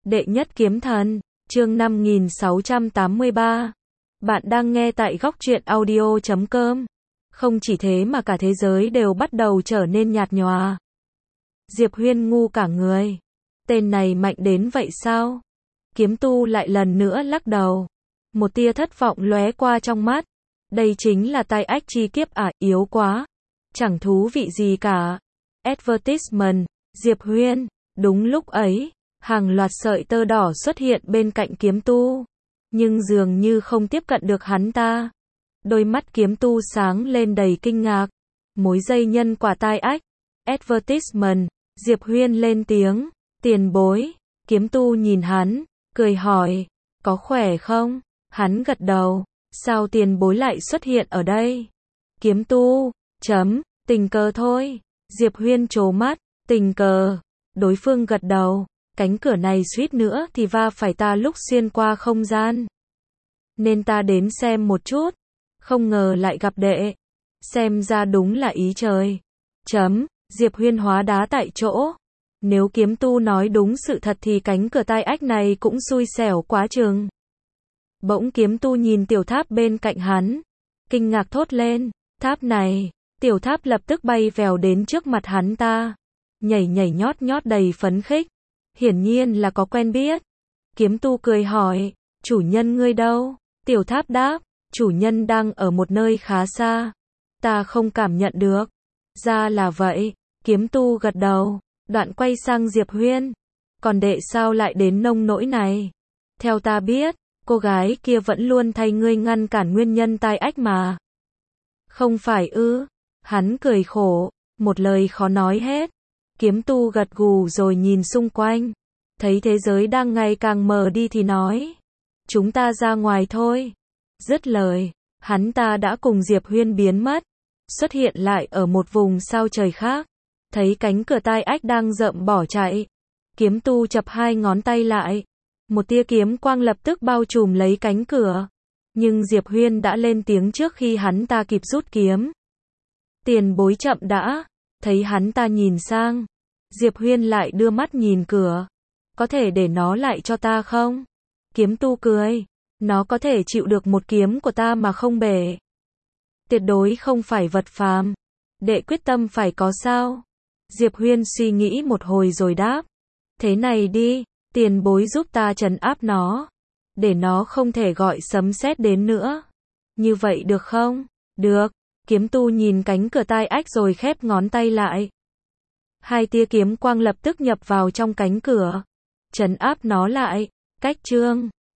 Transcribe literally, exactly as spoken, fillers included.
Đệ nhất kiếm thần, chương năm nghìn sáu trăm tám mươi ba. Bạn đang nghe tại góc truyện audio chấm com. Không chỉ thế mà cả thế giới đều bắt đầu trở nên nhạt nhòa. Diệp Huyên ngu cả người. Tên này mạnh đến vậy sao? Kiếm tu lại lần nữa lắc đầu. Một tia thất vọng lóe qua trong mắt. Đây chính là tai ách chi kiếp à, yếu quá. Chẳng thú vị gì cả. Advertisement, Diệp Huyên. Đúng lúc ấy, hàng loạt sợi tơ đỏ xuất hiện bên cạnh kiếm tu. Nhưng dường như không tiếp cận được hắn ta. Đôi mắt kiếm tu sáng lên đầy kinh ngạc. Mối dây nhân quả tai ách. Advertisement, Diệp Huyên lên tiếng. Tiền bối. Kiếm tu nhìn hắn, cười hỏi. Có khỏe không? Hắn gật đầu. Sao tiền bối lại xuất hiện ở đây? Kiếm tu. Chấm. Tình cờ thôi. Diệp Huyên trố mắt. Tình cờ. Đối phương gật đầu. Cánh cửa này suýt nữa thì va phải ta lúc xuyên qua không gian. Nên ta đến xem một chút. Không ngờ lại gặp đệ. Xem ra đúng là ý trời. Chấm. Diệp Huyên hóa đá tại chỗ. Nếu kiếm tu nói đúng sự thật thì cánh cửa tai ách này cũng xui xẻo quá chừng. Bỗng kiếm tu nhìn tiểu tháp bên cạnh hắn. Kinh ngạc thốt lên. Tháp này. Tiểu tháp lập tức bay vèo đến trước mặt hắn ta. Nhảy nhảy nhót nhót đầy phấn khích. Hiển nhiên là có quen biết. Kiếm tu cười hỏi. Chủ nhân ngươi đâu? Tiểu tháp đáp. Chủ nhân đang ở một nơi khá xa. Ta không cảm nhận được. Ra là vậy. Kiếm tu gật đầu. Đoạn quay sang Diệp Huyên. Còn đệ sao lại đến nông nỗi này? Theo ta biết, cô gái kia vẫn luôn thay ngươi ngăn cản nguyên nhân tai ách mà. Không phải ư? Hắn cười khổ. Một lời khó nói hết. Kiếm tu gật gù rồi nhìn xung quanh. Thấy thế giới đang ngày càng mờ đi thì nói. Chúng ta ra ngoài thôi. Dứt lời, hắn ta đã cùng Diệp Huyên biến mất. Xuất hiện lại ở một vùng sao trời khác. Thấy cánh cửa tai ách đang rậm bỏ chạy. Kiếm tu chập hai ngón tay lại. Một tia kiếm quang lập tức bao trùm lấy cánh cửa. Nhưng Diệp Huyên đã lên tiếng trước khi hắn ta kịp rút kiếm. Tiền bối chậm đã. Thấy hắn ta nhìn sang. Diệp Huyên lại đưa mắt nhìn cửa. Có thể để nó lại cho ta không? Kiếm tu cười. Nó có thể chịu được một kiếm của ta mà không bể. Tuyệt đối không phải vật phàm. Đệ quyết tâm phải có sao? Diệp Huyên suy nghĩ một hồi rồi đáp. Thế này đi, tiền bối giúp ta trấn áp nó. Để nó không thể gọi sấm sét đến nữa. Như vậy được không? Được. Kiếm tu nhìn cánh cửa tai ách rồi khép ngón tay lại. Hai tia kiếm quang lập tức nhập vào trong cánh cửa. Trấn áp nó lại. Cách chương